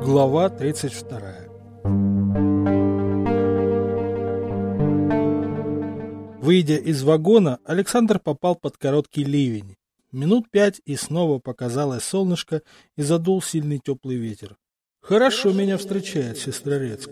Глава 32. Выйдя из вагона, Александр попал под короткий ливень. Минут 5, и снова показалось солнышко, и задул сильный теплый ветер. Хорошо меня встречает Сестрорецк.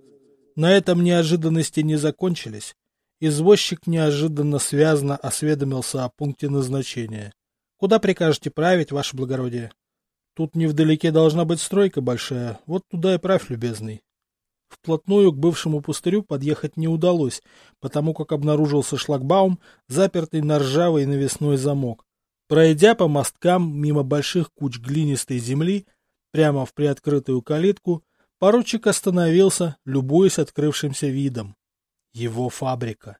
На этом неожиданности не закончились. Извозчик неожиданно связно осведомился о пункте назначения. Куда прикажете править, ваше благородие? Тут невдалеке должна быть стройка большая, вот туда и правь, любезный. Вплотную к бывшему пустырю подъехать не удалось, потому как обнаружился шлагбаум, запертый на ржавый навесной замок. Пройдя по мосткам мимо больших куч глинистой земли, прямо в приоткрытую калитку, поручик остановился, любуясь открывшимся видом. Его фабрика.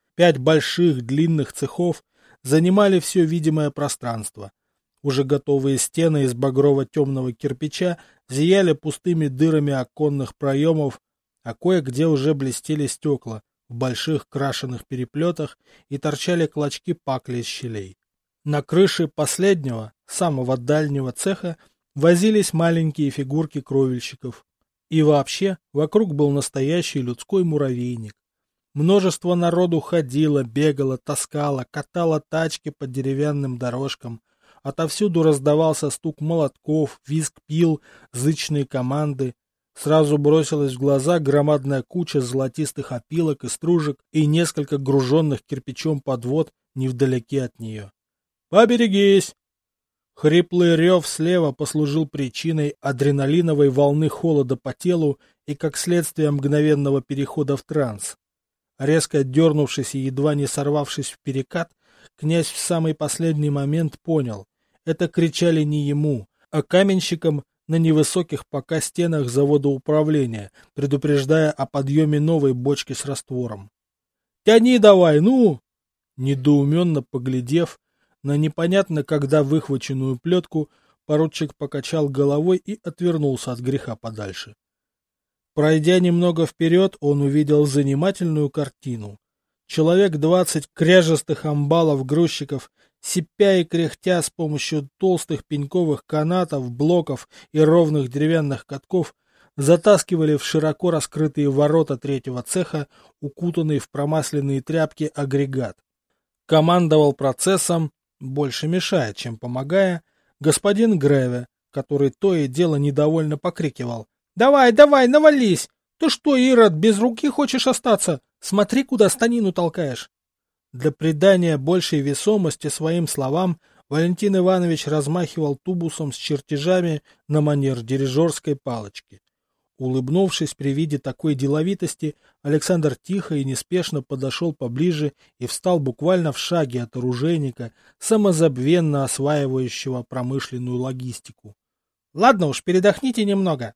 5 больших длинных цехов занимали все видимое пространство. Уже готовые стены из багрово-темного кирпича зияли пустыми дырами оконных проемов, а кое-где уже блестели стекла в больших крашеных переплетах и торчали клочки пакли из щелей. На крыше последнего, самого дальнего цеха возились маленькие фигурки кровельщиков. И вообще, вокруг был настоящий людской муравейник. Множество народу ходило, бегало, таскало, катало тачки по деревянным дорожкам. Отовсюду раздавался стук молотков, визг пил, зычные команды. Сразу бросилась в глаза громадная куча золотистых опилок и стружек и несколько груженных кирпичом подвод невдалеке от нее. «Поберегись!» Хриплый рев слева послужил причиной адреналиновой волны холода по телу и, как следствие, мгновенного перехода в транс. Резко дернувшись и едва не сорвавшись в перекат, князь в самый последний момент понял — это кричали не ему, а каменщикам на невысоких пока стенах завода управления, предупреждая о подъеме новой бочки с раствором. «Тяни давай, ну!» Недоуменно поглядев на непонятно когда выхваченную плетку, поручик покачал головой и отвернулся от греха подальше. Пройдя немного вперед, он увидел занимательную картину. Человек 20 кряжестых амбалов-грузчиков, сипя и кряхтя с помощью толстых пеньковых канатов, блоков и ровных деревянных катков, затаскивали в широко раскрытые ворота третьего цеха, укутанный в промасленные тряпки агрегат. Командовал процессом, больше мешая, чем помогая, господин Греве, который то и дело недовольно покрикивал: «Давай, давай, навались! Ты что, Ирод, без руки хочешь остаться? Смотри, куда станину толкаешь!» Для придания большей весомости своим словам Валентин Иванович размахивал тубусом с чертежами на манер дирижерской палочки. Улыбнувшись при виде такой деловитости, Александр тихо и неспешно подошел поближе и встал буквально в шаге от оружейника, самозабвенно осваивающего промышленную логистику. «Ладно уж, передохните немного».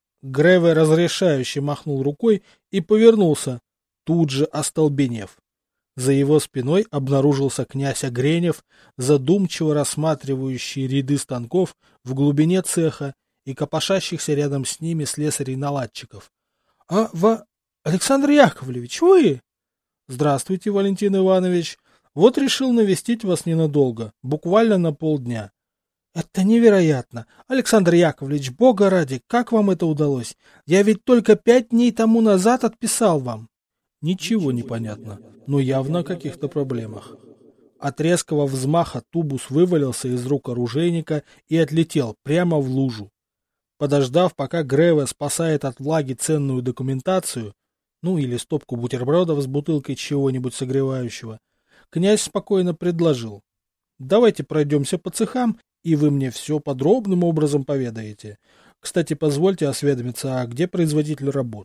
Греве разрешающе махнул рукой и повернулся, тут же остолбенев. За его спиной обнаружился князь Огренев, задумчиво рассматривающий ряды станков в глубине цеха и копошащихся рядом с ними слесарей-наладчиков. — Александр Яковлевич, вы? — Здравствуйте, Валентин Иванович. Вот решил навестить вас ненадолго, буквально на полдня. — Это невероятно! Александр Яковлевич, бога ради, как вам это удалось? Я ведь только 5 дней тому назад отписал вам. Ничего не понятно, но явно о каких-то проблемах. От резкого взмаха тубус вывалился из рук оружейника и отлетел прямо в лужу. Подождав, пока Греве спасает от влаги ценную документацию, ну или стопку бутербродов с бутылкой чего-нибудь согревающего, князь спокойно предложил: «Давайте пройдемся по цехам, и вы мне все подробным образом поведаете. Кстати, позвольте осведомиться, а где производитель работ?»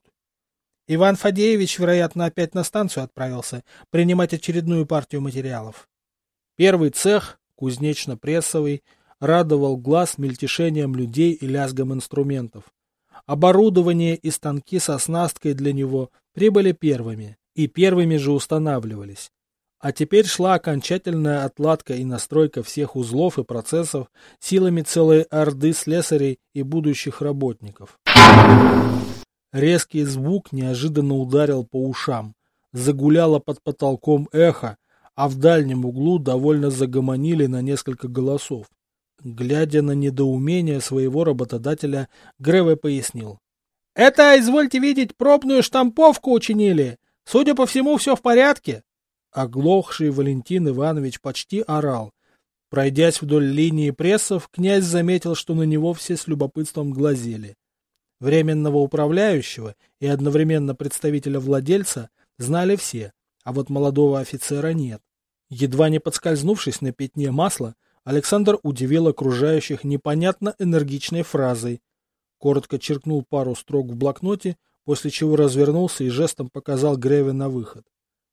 Иван Фадеевич, вероятно, опять на станцию отправился принимать очередную партию материалов. Первый цех, кузнечно-прессовый, радовал глаз мельтешением людей и лязгом инструментов. Оборудование и станки с оснасткой для него прибыли первыми, и первыми же устанавливались. А теперь шла окончательная отладка и настройка всех узлов и процессов силами целой орды слесарей и будущих работников. Резкий звук неожиданно ударил по ушам, загуляло под потолком эхо, а в дальнем углу довольно загомонили на несколько голосов. Глядя на недоумение своего работодателя, Греве пояснил. «Это, извольте видеть, пробную штамповку учинили. Судя по всему, все в порядке». Оглохший Валентин Иванович почти орал. Пройдясь вдоль линии прессов, князь заметил, что на него все с любопытством глазели. Временного управляющего и одновременно представителя владельца знали все, а вот молодого офицера нет. Едва не подскользнувшись на пятне масла, Александр удивил окружающих непонятно энергичной фразой. Коротко черкнул пару строк в блокноте, после чего развернулся и жестом показал Греве на выход.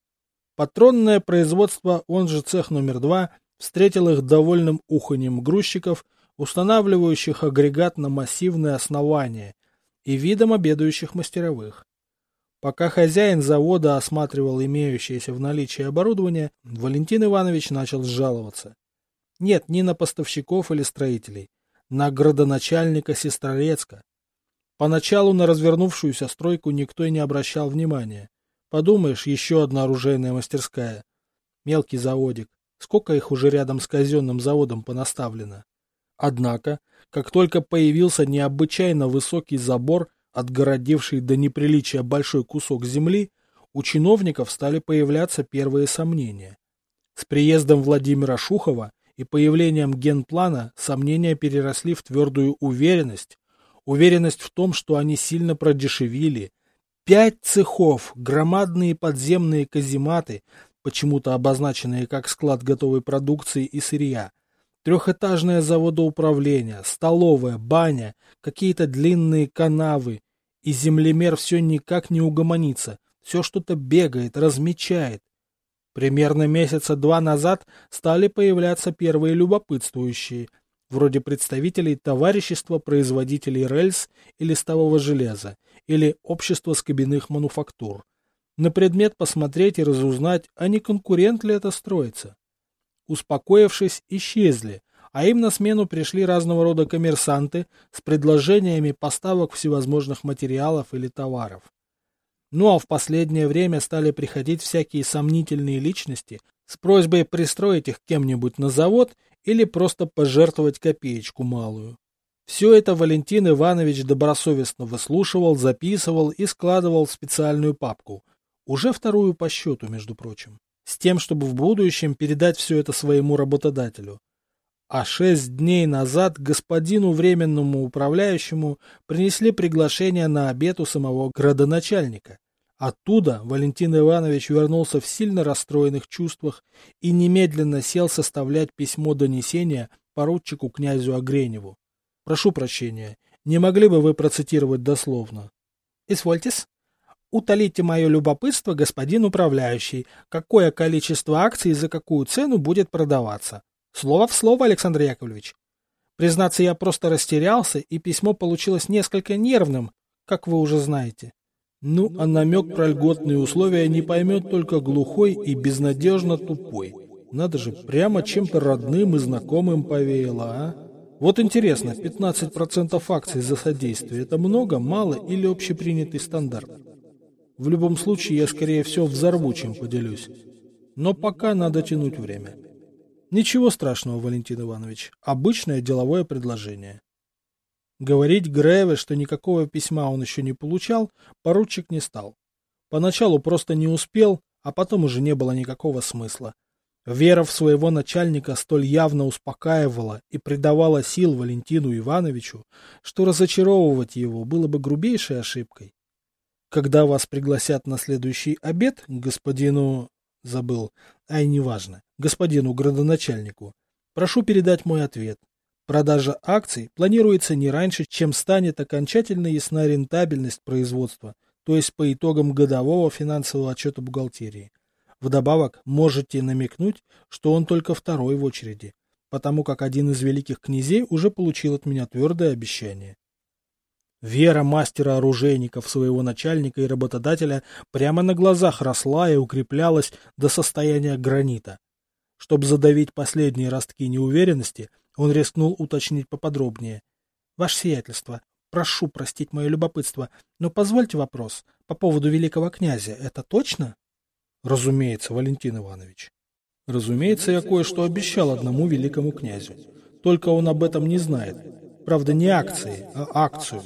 Патронное производство, он же цех номер 2, встретил их довольным уханьем грузчиков, устанавливающих агрегат на массивное основание, и видом обедающих мастеровых. Пока хозяин завода осматривал имеющееся в наличии оборудование, Валентин Иванович начал жаловаться. Нет, не на поставщиков или строителей, на градоначальника Сестрорецка. Поначалу на развернувшуюся стройку никто и не обращал внимания. Подумаешь, еще одна оружейная мастерская. Мелкий заводик. Сколько их уже рядом с казенным заводом понаставлено. Однако, как только появился необычайно высокий забор, отгородивший до неприличия большой кусок земли, у чиновников стали появляться первые сомнения. С приездом Владимира Шухова и появлением генплана сомнения переросли в твердую уверенность. Уверенность в том, что они сильно продешевили. 5 цехов, громадные подземные казематы, почему-то обозначенные как склад готовой продукции и сырья, трехэтажное заводоуправление, столовая, баня, какие-то длинные канавы, и землемер все никак не угомонится, все что-то бегает, размечает. Примерно месяца 2 назад стали появляться первые любопытствующие, вроде представителей товарищества производителей рельс и листового железа или общества скобяных мануфактур, на предмет посмотреть и разузнать, а не конкурент ли это строится. Успокоившись, исчезли, а им на смену пришли разного рода коммерсанты с предложениями поставок всевозможных материалов или товаров. Ну а в последнее время стали приходить всякие сомнительные личности с просьбой пристроить их кем-нибудь на завод или просто пожертвовать копеечку малую. Все это Валентин Иванович добросовестно выслушивал, записывал и складывал в специальную папку, уже вторую по счету, между прочим, с тем, чтобы в будущем передать все это своему работодателю. А 6 дней назад господину временному управляющему принесли приглашение на обед у самого градоначальника. Оттуда Валентин Иванович вернулся в сильно расстроенных чувствах и немедленно сел составлять письмо донесения поручику князю Огреневу. Прошу прощения, не могли бы вы процитировать дословно? Извольтесь. Утолите мое любопытство, господин управляющий, какое количество акций и за какую цену будет продаваться. Слово в слово, Александр Яковлевич. Признаться, я просто растерялся, и письмо получилось несколько нервным, как вы уже знаете. Ну, а намек про льготные условия не поймет только глухой и безнадежно тупой. Надо же, прямо чем-то родным и знакомым повеяло, а? Вот интересно, 15% акций за содействие – это много, мало или общепринятый стандарт? В любом случае, я, скорее всего, взорву, чем поделюсь. Но пока надо тянуть время. Ничего страшного, Валентин Иванович. Обычное деловое предложение. Говорить Греве, что никакого письма он еще не получал, поручик не стал. Поначалу просто не успел, а потом уже не было никакого смысла. Вера в своего начальника столь явно успокаивала и придавала сил Валентину Ивановичу, что разочаровывать его было бы грубейшей ошибкой. Когда вас пригласят на следующий обед, господину... господину градоначальнику, прошу передать мой ответ. Продажа акций планируется не раньше, чем станет окончательно ясна рентабельность производства, то есть по итогам годового финансового отчета бухгалтерии. Вдобавок, можете намекнуть, что он только второй в очереди, потому как один из великих князей уже получил от меня твердое обещание. Вера мастера-оружейника в своего начальника и работодателя прямо на глазах росла и укреплялась до состояния гранита. Чтобы задавить последние ростки неуверенности, он рискнул уточнить поподробнее. «Ваше сиятельство, прошу простить мое любопытство, но позвольте вопрос. По поводу великого князя, это точно?» «Разумеется, Валентин Иванович. Разумеется, я кое-что обещал одному великому князю. только он об этом не знает. Правда, не акции, а акцию.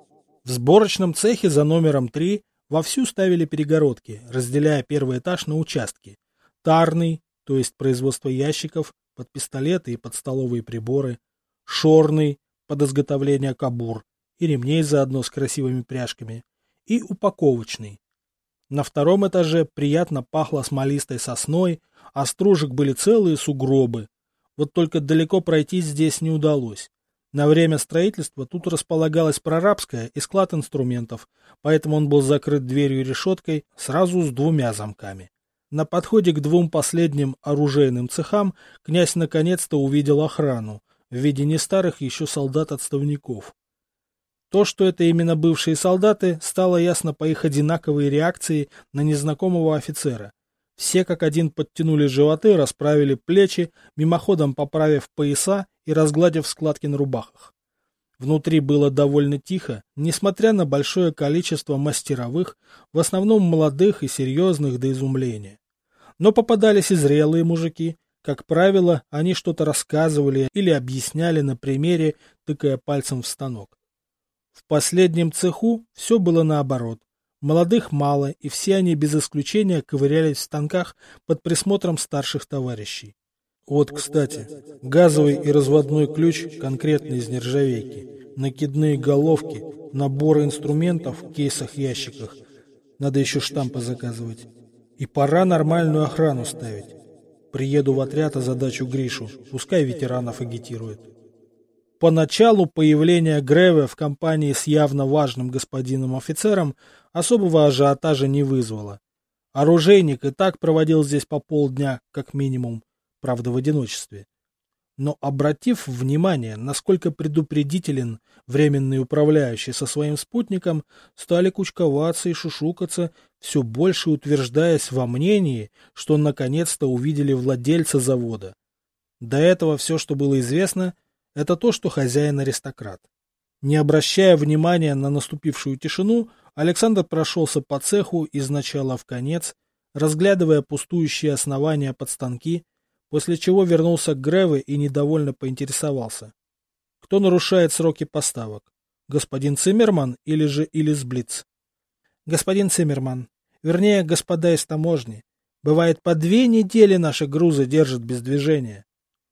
В сборочном цехе за номером 3 вовсю ставили перегородки, разделяя первый этаж на участки. Тарный, то есть производство ящиков, под пистолеты и под столовые приборы. Шорный, под изготовление кобур и ремней заодно с красивыми пряжками. И упаковочный. На втором этаже приятно пахло смолистой сосной, а стружек были целые сугробы. Вот только далеко пройти здесь не удалось. На время строительства тут располагалась прорабская и склад инструментов, поэтому он был закрыт дверью и решеткой сразу с 2 замками. На подходе к 2 последним оружейным цехам князь наконец-то увидел охрану в виде не старых еще солдат-отставников. То, что это именно бывшие солдаты, стало ясно по их одинаковой реакции на незнакомого офицера. Все как один подтянули животы, расправили плечи, мимоходом поправив пояса и разгладив складки на рубахах. Внутри было довольно тихо, несмотря на большое количество мастеровых, в основном молодых и серьезных до изумления. Но попадались и зрелые мужики. Как правило, они что-то рассказывали или объясняли на примере, тыкая пальцем в станок. В последнем цеху все было наоборот. Молодых мало, и все они без исключения ковырялись в станках под присмотром старших товарищей. Вот, кстати, газовый и разводной ключ конкретно из нержавейки, накидные головки, наборы инструментов в кейсах-ящиках. Надо еще штампы заказывать. И пора нормальную охрану ставить. Приеду в отряд, озадачу Гришу, пускай ветеранов агитирует. Поначалу появление Греве в компании с явно важным господином-офицером особого ажиотажа не вызвало. Оружейник и так проводил здесь по полдня, как минимум, правда в одиночестве. Но, обратив внимание, насколько предупредителен временный управляющий со своим спутником, стали кучковаться и шушукаться, все больше утверждаясь во мнении, что наконец-то увидели владельца завода. До этого все, что было известно, это то, что хозяин аристократ. Не обращая внимания на наступившую тишину, Александр прошелся по цеху из начала в конец, разглядывая пустующие основания под станки, после чего вернулся к Греве и недовольно поинтересовался. Кто нарушает сроки поставок? Господин Циммерман или же Илис Блиц? Господин Циммерман, вернее, господа из таможни. Бывает, по 2 недели наши грузы держат без движения.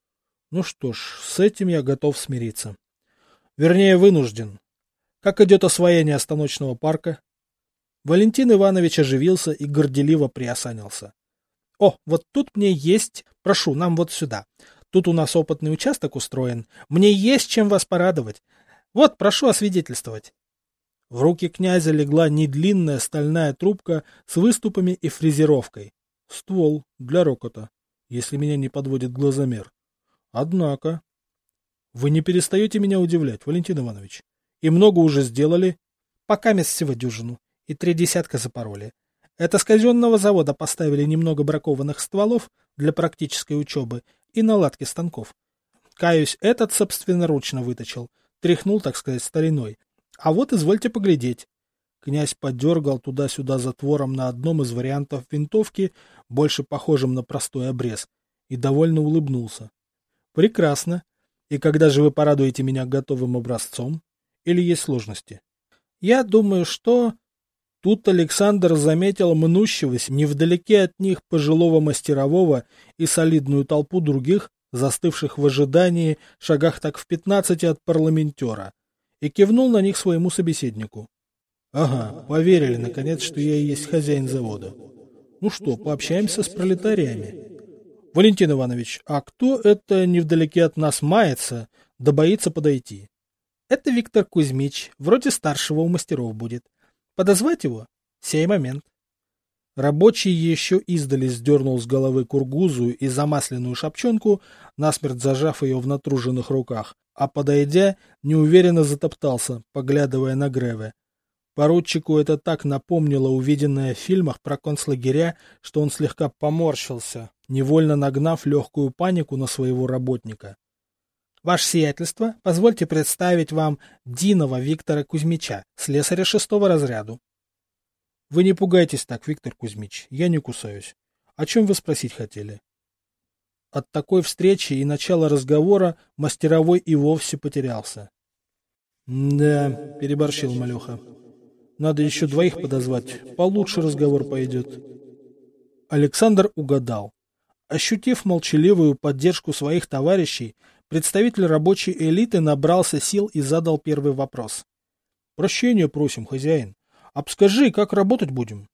Ну что ж, с этим я готов смириться. Вернее, вынужден. Как идет освоение станочного парка? Валентин Иванович оживился и горделиво приосанился. О, вот тут мне есть... Прошу, нам вот сюда. Тут у нас опытный участок устроен. Мне есть чем вас порадовать. Вот, прошу освидетельствовать. В руки князя легла недлинная стальная трубка с выступами и фрезеровкой. Ствол для рокота, если меня не подводит глазомер. Однако... Вы не перестаете меня удивлять, Валентин Иванович. И много уже сделали. Пока мест всего дюжину. И 3 десятка запороли. Это с казенного завода поставили немного бракованных стволов для практической учебы и наладки станков. Каюсь, этот собственноручно выточил. Тряхнул, так сказать, стариной. А вот извольте поглядеть. Князь подергал туда-сюда затвором на одном из вариантов винтовки, больше похожим на простой обрез, и довольно улыбнулся. Прекрасно. И когда же вы порадуете меня готовым образцом? Или есть сложности? Я думаю, что... Тут Александр заметил мнущегося невдалеке от них пожилого мастерового и солидную толпу других, застывших в ожидании, шагах так в 15 от парламентера, и кивнул на них своему собеседнику. Ага, поверили, наконец, что я и есть хозяин завода. Ну что, пообщаемся с пролетариями. Валентин Иванович, а кто это невдалеке от нас мается, да боится подойти? Это Виктор Кузьмич, вроде старшего у мастеров будет. Подозвать его? Сей момент. Рабочий еще издали сдернул с головы кургузую и замасленную шапчонку, насмерть зажав ее в натруженных руках, а, подойдя, неуверенно затоптался, поглядывая на Греве. Поручику это так напомнило увиденное в фильмах про концлагеря, что он слегка поморщился, невольно нагнав легкую панику на своего работника. Ваше сиятельство, позвольте представить вам Динова Виктора Кузьмича, слесаря 6-го разряду. Вы не пугайтесь так, Виктор Кузьмич, я не кусаюсь. О чем вы спросить хотели? От такой встречи и начала разговора мастеровой и вовсе потерялся. Да, переборщил малеха. Надо еще двоих подозвать, получше разговор пойдет. Александр угадал. Ощутив молчаливую поддержку своих товарищей, представитель рабочей элиты набрался сил и задал первый вопрос. Прощения просим, хозяин. Обскажи, как работать будем?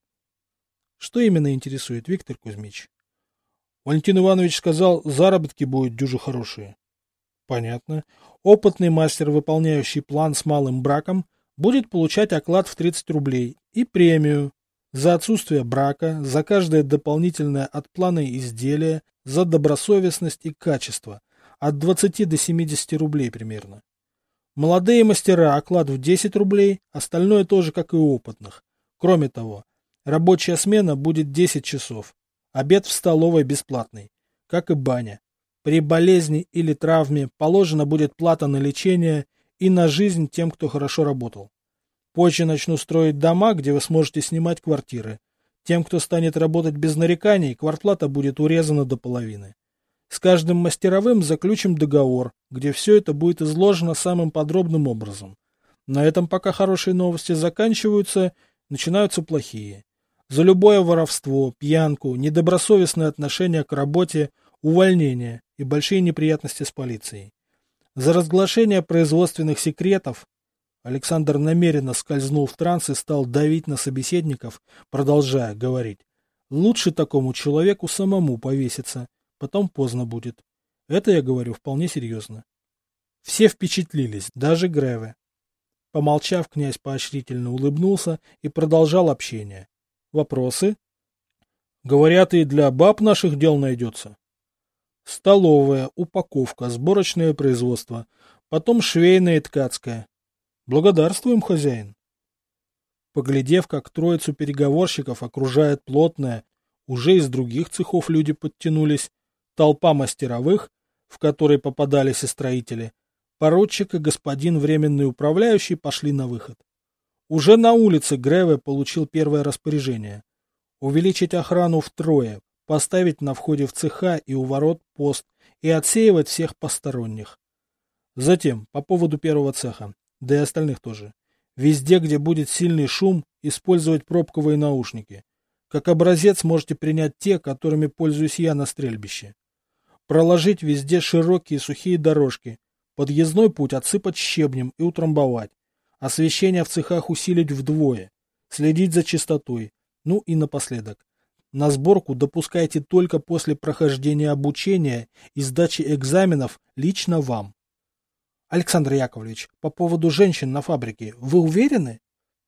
Что именно интересует, Виктор Кузьмич? Валентин Иванович сказал, заработки будут дюже хорошие. Понятно. Опытный мастер, выполняющий план с малым браком, будет получать оклад в 30 рублей и премию за отсутствие брака, за каждое дополнительное от плана изделие, за добросовестность и качество, от 20 до 70 рублей примерно. Молодые мастера оклад в 10 рублей, остальное тоже как и у опытных. Кроме того, рабочая смена будет 10 часов. Обед в столовой бесплатный, как и баня. При болезни или травме положена будет плата на лечение и на жизнь тем, кто хорошо работал. Позже начну строить дома, где вы сможете снимать квартиры. Тем, кто станет работать без нареканий, квартплата будет урезана до половины. С каждым мастеровым заключим договор, где все это будет изложено самым подробным образом. На этом пока хорошие новости заканчиваются, начинаются плохие. За любое воровство, пьянку, недобросовестное отношение к работе, увольнение и большие неприятности с полицией. За разглашение производственных секретов Александр намеренно скользнул в транс и стал давить на собеседников, продолжая говорить. Лучше такому человеку самому повеситься, потом поздно будет. Это я говорю вполне серьезно. Все впечатлились, даже Греве. Помолчав, князь поощрительно улыбнулся и продолжал общение. Вопросы? Говорят, и для баб наших дел найдется. Столовая, упаковка, сборочное производство, потом швейное и ткацкое. Благодарствуем, хозяин. Поглядев, как троицу переговорщиков окружает плотная, уже из других цехов люди подтянулись, толпа мастеровых, в которой попадались и строители, поручик и господин временный управляющий пошли на выход. Уже на улице Греве получил первое распоряжение. Увеличить охрану втрое, поставить на входе в цеха и у ворот пост и отсеивать всех посторонних. Затем, по поводу первого цеха, да и остальных тоже, везде, где будет сильный шум, использовать пробковые наушники. Как образец можете принять те, которыми пользуюсь я на стрельбище. Проложить везде широкие сухие дорожки, подъездной путь отсыпать щебнем и утрамбовать. Освещение в цехах усилить вдвое, следить за чистотой. Ну и напоследок. На сборку допускайте только после прохождения обучения и сдачи экзаменов лично вам. Александр Яковлевич, по поводу женщин на фабрике, вы уверены?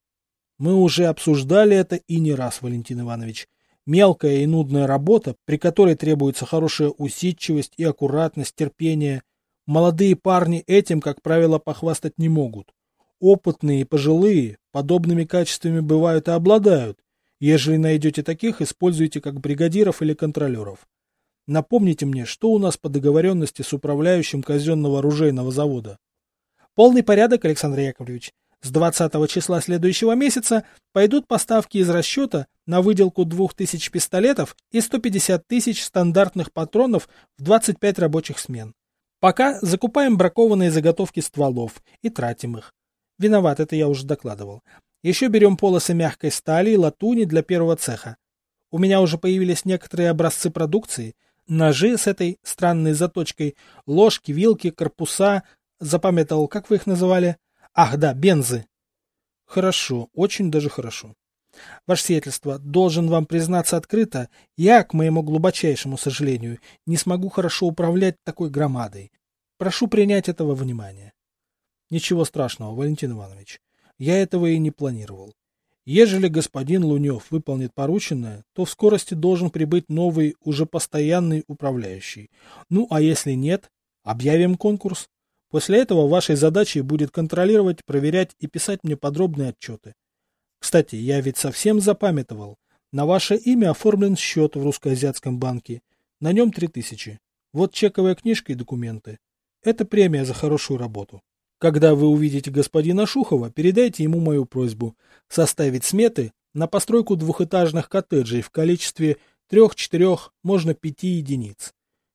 Мы уже обсуждали это и не раз, Валентин Иванович. Мелкая и нудная работа, при которой требуется хорошая усидчивость и аккуратность, терпение. Молодые парни этим, как правило, похвастать не могут. Опытные и пожилые подобными качествами бывают и обладают. Ежели найдете таких, используйте как бригадиров или контролеров. Напомните мне, что у нас по договоренности с управляющим казенного оружейного завода? Полный порядок, Александр Яковлевич. С 20 числа следующего месяца пойдут поставки из расчета на выделку 2000 пистолетов и 150 тысяч стандартных патронов в 25 рабочих смен. Пока закупаем бракованные заготовки стволов и тратим их. Виноват, это я уже докладывал. Еще берем полосы мягкой стали и латуни для первого цеха. У меня уже появились некоторые образцы продукции. Ножи с этой странной заточкой, ложки, вилки, корпуса. Запамятовал, как вы их называли? Ах, да, бензы. Хорошо, очень даже хорошо. Ваше сиятельство, должен вам признаться открыто, я, к моему глубочайшему сожалению, не смогу хорошо управлять такой громадой. Прошу принять это во внимание. Ничего страшного, Валентин Иванович. Я этого и не планировал. Ежели господин Лунев выполнит порученное, то в скорости должен прибыть новый, уже постоянный управляющий. Ну, а если нет, объявим конкурс. После этого вашей задачей будет контролировать, проверять и писать мне подробные отчеты. Кстати, я ведь совсем запамятовал. На ваше имя оформлен счет в Русско-Азиатском банке. На нем 3000. Вот чековая книжка и документы. Это премия за хорошую работу. Когда вы увидите господина Шухова, передайте ему мою просьбу составить сметы на постройку двухэтажных коттеджей в количестве 3-4, можно 5 единиц.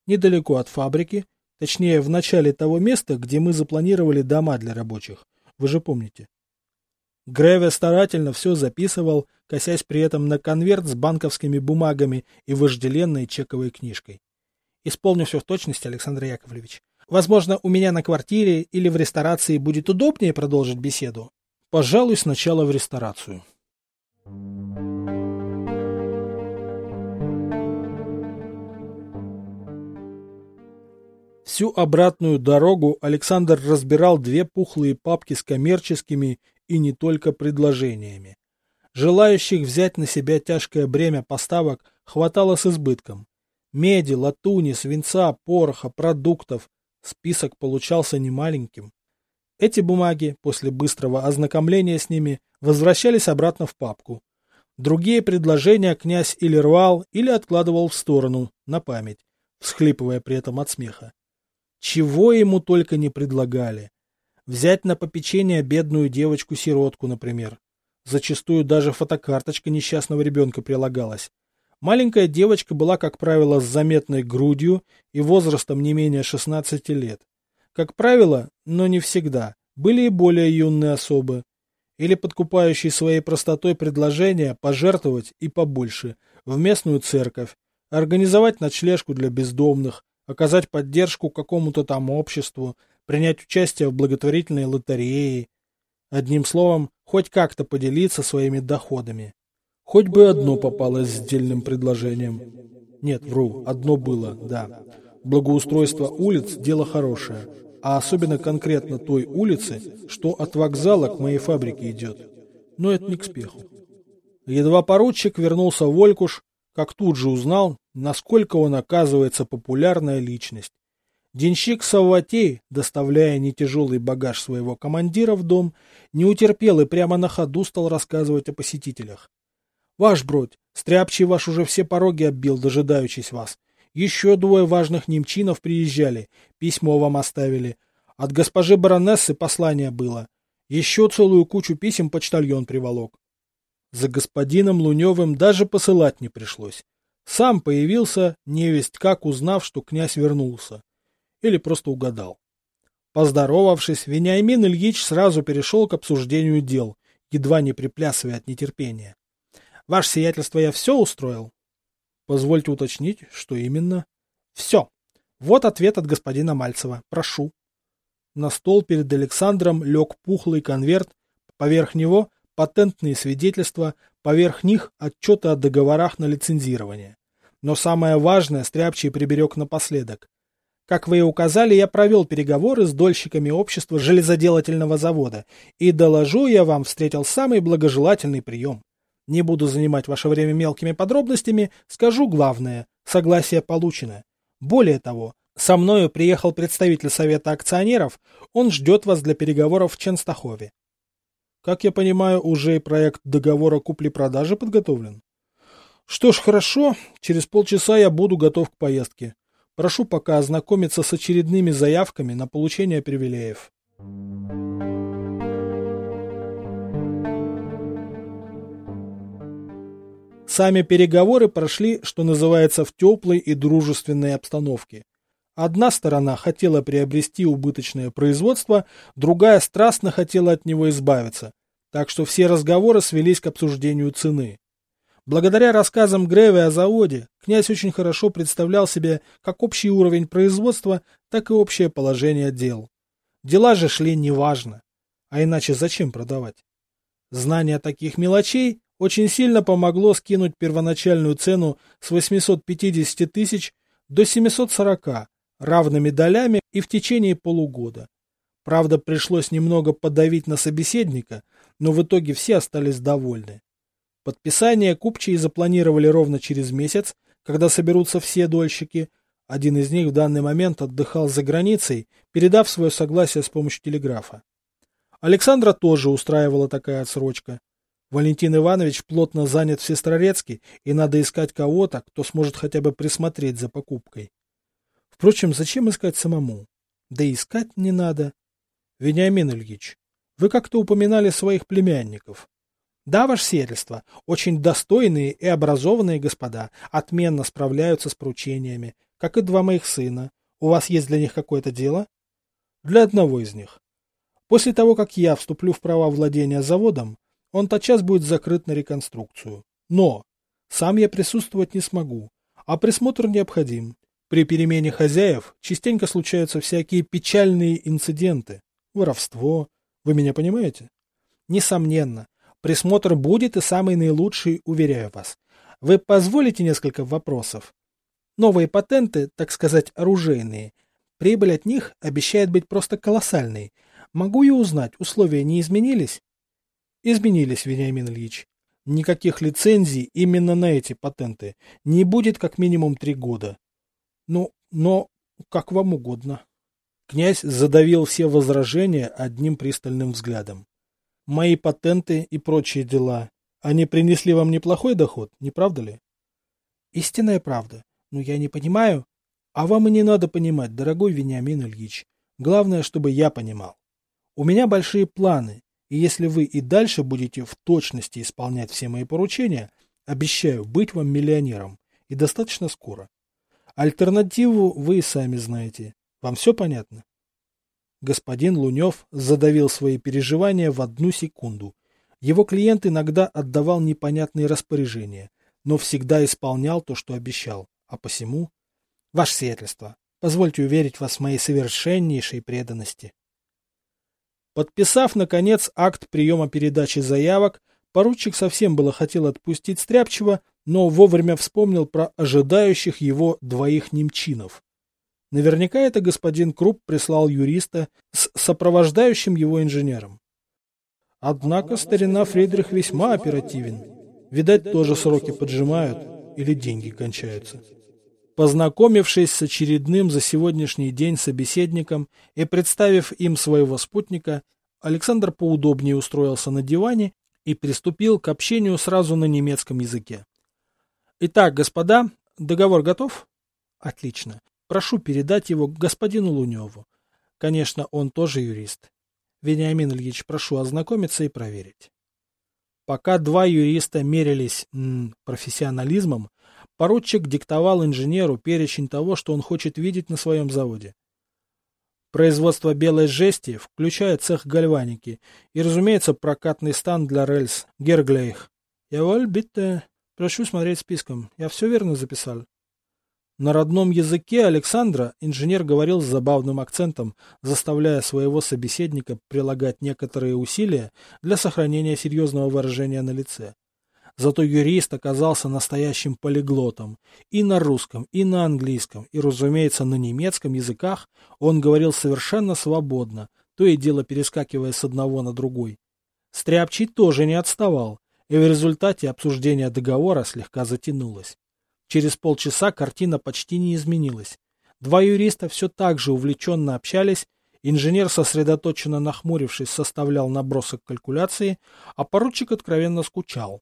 недалеко от фабрики, точнее в начале того места, где мы запланировали дома для рабочих. Вы же помните. Греве старательно все записывал, косясь при этом на конверт с банковскими бумагами и вожделенной чековой книжкой. Исполню все в точности, Александр Яковлевич. Возможно, у меня на квартире или в ресторации будет удобнее продолжить беседу. Пожалуй, сначала в ресторацию. Всю обратную дорогу Александр разбирал две пухлые папки с коммерческими и не только предложениями. Желающих взять на себя тяжкое бремя поставок хватало с избытком. Меди, латуни, свинца, пороха, продуктов. Список получался немаленьким. Эти бумаги, после быстрого ознакомления с ними, возвращались обратно в папку. Другие предложения князь или рвал, или откладывал в сторону, на память, всхлипывая при этом от смеха. Чего ему только не предлагали. Взять на попечение бедную девочку-сиротку, например. Зачастую даже фотокарточка несчастного ребенка прилагалась. Маленькая девочка была, как правило, с заметной грудью и возрастом не менее 16 лет. Как правило, но не всегда, были и более юные особы. Или подкупающие своей простотой предложения пожертвовать и побольше в местную церковь, организовать ночлежку для бездомных, оказать поддержку какому-то там обществу, принять участие в благотворительной лотерее. Одним словом, хоть как-то поделиться своими доходами. Хоть бы одно попалось с дельным предложением. Нет, вру, одно было, да. Благоустройство улиц – дело хорошее. А особенно конкретно той улицы, что от вокзала к моей фабрике идет. Но это не к спеху. Едва поручик вернулся в Олькуш, как тут же узнал, насколько он оказывается популярная личность. Денщик Савватей, доставляя нетяжелый багаж своего командира в дом, не утерпел и прямо на ходу стал рассказывать о посетителях. «Ваш бродь, стряпчий ваш уже все пороги оббил, дожидаючись вас. Еще двое важных немчинов приезжали, письмо вам оставили. От госпожи баронессы послание было. Еще целую кучу писем почтальон приволок». За господином Луневым даже посылать не пришлось. Сам появился, невесть как узнав, что князь вернулся. Или просто угадал. Поздоровавшись, Вениамин Ильич сразу перешел к обсуждению дел, едва не приплясывая от нетерпения. «Ваше сиятельство, я все устроил?» «Позвольте уточнить, что именно?» «Все. Вот ответ от господина Мальцева. Прошу». На стол перед Александром лег пухлый конверт, поверх него патентные свидетельства, поверх них отчеты о договорах на лицензирование. Но самое важное Стряпчий приберег напоследок. Как вы и указали, я провел переговоры с дольщиками общества железоделательного завода, и, доложу, я вам встретил самый благожелательный прием. Не буду занимать ваше время мелкими подробностями, скажу главное – согласие получено. Более того, со мною приехал представитель совета акционеров, он ждет вас для переговоров в Ченстахове. Как я понимаю, уже и проект договора купли-продажи подготовлен? Что ж, хорошо, через полчаса я буду готов к поездке. Прошу пока ознакомиться с очередными заявками на получение привилеев. Сами переговоры прошли, что называется, в теплой и дружественной обстановке. Одна сторона хотела приобрести убыточное производство, другая страстно хотела от него избавиться, так что все разговоры свелись к обсуждению цены. Благодаря рассказам Греве о заводе, князь очень хорошо представлял себе как общий уровень производства, так и общее положение дел. Дела же шли неважно, а иначе зачем продавать? Знание таких мелочей очень сильно помогло скинуть первоначальную цену с 850 тысяч до 740, равными долями и в течение полугода. Правда, пришлось немного подавить на собеседника, но в итоге все остались довольны. Подписание купчие запланировали ровно через месяц, когда соберутся все дольщики. Один из них в данный момент отдыхал за границей, передав свое согласие с помощью телеграфа. Александра тоже устраивала такая отсрочка. Валентин Иванович плотно занят в Сестрорецке, и надо искать кого-то, кто сможет хотя бы присмотреть за покупкой. Впрочем, зачем искать самому? Да и искать не надо. Вениамин Ильич, вы как-то упоминали своих племянников. Да, ваше сиятельство, очень достойные и образованные господа, отменно справляются с поручениями. как и 2 моих сына. У вас есть для них какое-то дело? Для одного из них. После того, как я вступлю в права владения заводом, он тотчас будет закрыт на реконструкцию. Но сам я присутствовать не смогу, а присмотр необходим. При перемене хозяев частенько случаются всякие печальные инциденты. Воровство. Вы меня понимаете? Несомненно. Присмотр будет и самый наилучший, уверяю вас. Вы позволите несколько вопросов? Новые патенты, так сказать, оружейные. Прибыль от них обещает быть просто колоссальной. Могу я узнать, условия не изменились? Изменились, Вениамин Ильич. Никаких лицензий именно на эти патенты не будет как минимум 3 года. Но как вам угодно. Князь задавил все возражения одним пристальным взглядом. Мои патенты и прочие дела, они принесли вам неплохой доход, не правда ли? Истинная правда. Но я не понимаю. А вам и не надо понимать, дорогой Вениамин Ильич. Главное, чтобы я понимал. У меня большие планы, и если вы и дальше будете в точности исполнять все мои поручения, обещаю быть вам миллионером, и достаточно скоро. Альтернативу вы и сами знаете. Вам все понятно? Господин Лунев задавил свои переживания в 1 секунду. Его клиент иногда отдавал непонятные распоряжения, но всегда исполнял то, что обещал. А посему... Ваше сиятельство, позвольте уверить вас в моей совершеннейшей преданности. Подписав, наконец, акт приема передачи заявок, поручик совсем было хотел отпустить Стряпчего, но вовремя вспомнил про ожидающих его 2 немчинов. Наверняка это господин Крупп прислал юриста с сопровождающим его инженером. Однако старина Фридрих весьма оперативен. Видать, тоже сроки поджимают или деньги кончаются. Познакомившись с очередным за сегодняшний день собеседником и представив им своего спутника, Александр поудобнее устроился на диване и приступил к общению сразу на немецком языке. Итак, господа, договор готов? Отлично. Прошу передать его господину Луневу. Конечно, он тоже юрист. Вениамин Ильич, прошу ознакомиться и проверить. Пока 2 юриста мерились профессионализмом, поручик диктовал инженеру перечень того, что он хочет видеть на своем заводе. Производство белой жести, включая цех гальваники и, разумеется, прокатный стан для рельс Герглейх. Яволь, битте. Прошу смотреть списком. Я все верно записал. На родном языке Александра инженер говорил с забавным акцентом, заставляя своего собеседника прилагать некоторые усилия для сохранения серьезного выражения на лице. Зато юрист оказался настоящим полиглотом. И на русском, и на английском, и, разумеется, на немецком языках он говорил совершенно свободно, то и дело перескакивая с одного на другой. Стряпчий тоже не отставал, и в результате обсуждение договора слегка затянулось. Через полчаса картина почти не изменилась. 2 юриста все так же увлеченно общались, инженер, сосредоточенно нахмурившись, составлял набросок калькуляции, а поручик откровенно скучал.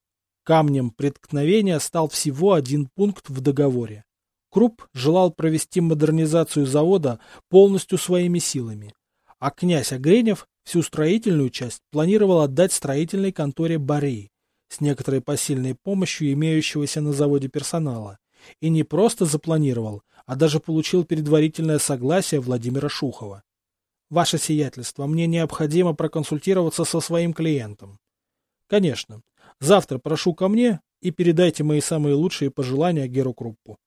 Камнем преткновения стал всего 1 пункт в договоре. Крупп желал провести модернизацию завода полностью своими силами, а князь Огренев всю строительную часть планировал отдать строительной конторе Бари с некоторой посильной помощью имеющегося на заводе персонала, и не просто запланировал, а даже получил предварительное согласие Владимира Шухова. Ваше сиятельство, мне необходимо проконсультироваться со своим клиентом. Конечно. Завтра прошу ко мне и передайте мои самые лучшие пожелания Геру Круппу.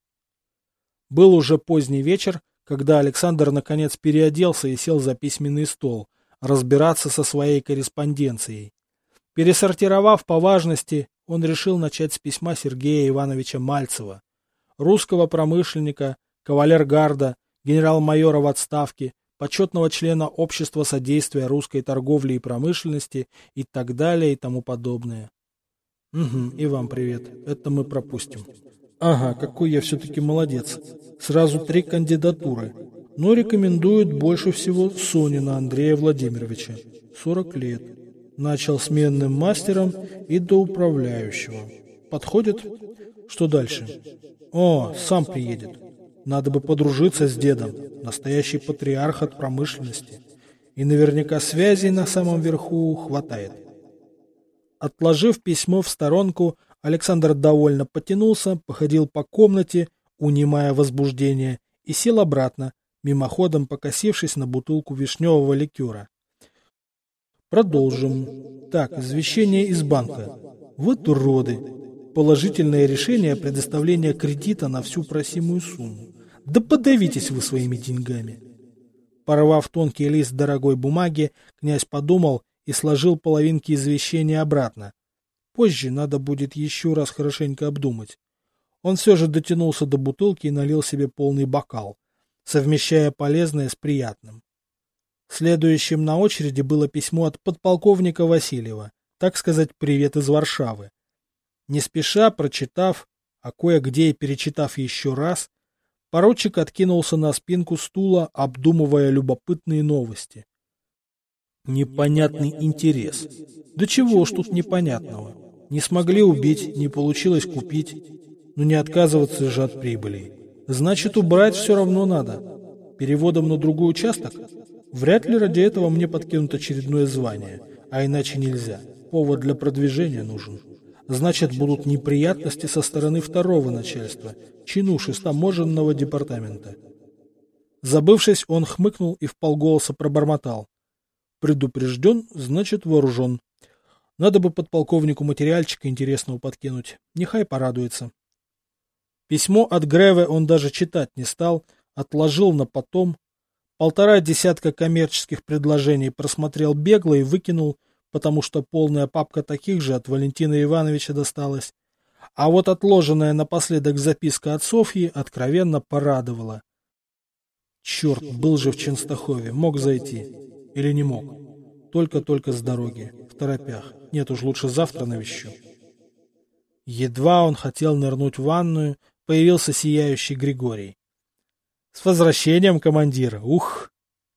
Был уже поздний вечер, когда Александр наконец переоделся и сел за письменный стол, разбираться со своей корреспонденцией. Пересортировав по важности, он решил начать с письма Сергея Ивановича Мальцева, русского промышленника, кавалергарда, генерал-майора в отставке, почетного члена Общества содействия русской торговли и промышленности и так далее и тому подобное. Угу, и вам привет. Это мы пропустим. Ага, какой я все-таки молодец. Сразу 3 кандидатуры. Но рекомендуют больше всего Сонина Андрея Владимировича. 40 лет. Начал сменным мастером и до управляющего. Подходит? Что дальше? О, сам приедет. Надо бы подружиться с дедом. Настоящий патриарх от промышленности. И наверняка связей на самом верху хватает. Отложив письмо в сторонку, Александр довольно потянулся, походил по комнате, унимая возбуждение, и сел обратно, мимоходом покосившись на бутылку вишневого ликера. Продолжим. Так, извещение из банка. Вот уроды. Положительное решение предоставления кредита на всю просимую сумму. Да подавитесь вы своими деньгами. Порвав тонкий лист дорогой бумаги, князь подумал и сложил половинки извещения обратно. Позже надо будет еще раз хорошенько обдумать. Он все же дотянулся до бутылки и налил себе полный бокал, совмещая полезное с приятным. Следующим на очереди было письмо от подполковника Васильева, так сказать, привет из Варшавы. Не спеша прочитав, а кое-где и перечитав еще раз, поручик откинулся на спинку стула, обдумывая любопытные новости. Непонятный интерес. Да чего уж тут непонятного? Не смогли убить, не получилось купить. Но не отказываться же от прибыли. Значит, убрать все равно надо. Переводом на другой участок? Вряд ли ради этого мне подкинут очередное звание, а иначе нельзя. Повод для продвижения нужен. Значит, будут неприятности со стороны второго начальства, чинуши с таможенного департамента. Забывшись, он хмыкнул и вполголоса пробормотал. Предупрежден, значит вооружен. Надо бы подполковнику материальчика интересного подкинуть. Нехай порадуется. Письмо от Греве он даже читать не стал, отложил на потом. 1,5 десятка коммерческих предложений просмотрел бегло и выкинул, потому что полная папка таких же от Валентина Ивановича досталась. А вот отложенная напоследок записка от Софьи откровенно порадовала. Черт, был же в Ченстахове, мог зайти. Или не мог. Только-только с дороги, в торопях. Нет уж, лучше завтра навещу. Едва он хотел нырнуть в ванную, появился сияющий Григорий. С возвращением, командир, ух!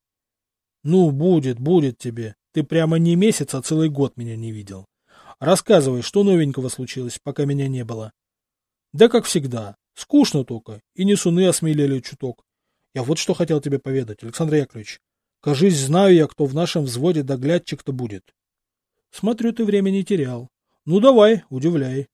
Ну, будет тебе. Ты прямо не месяц, а целый год меня не видел. Рассказывай, что новенького случилось, пока меня не было. Да как всегда. Скучно только. И несуны осмелели чуток. Я вот что хотел тебе поведать, Александр Яковлевич. Кажись, знаю я, кто в нашем взводе доглядчик-то будет. Смотрю, ты время не терял. Ну давай, удивляй.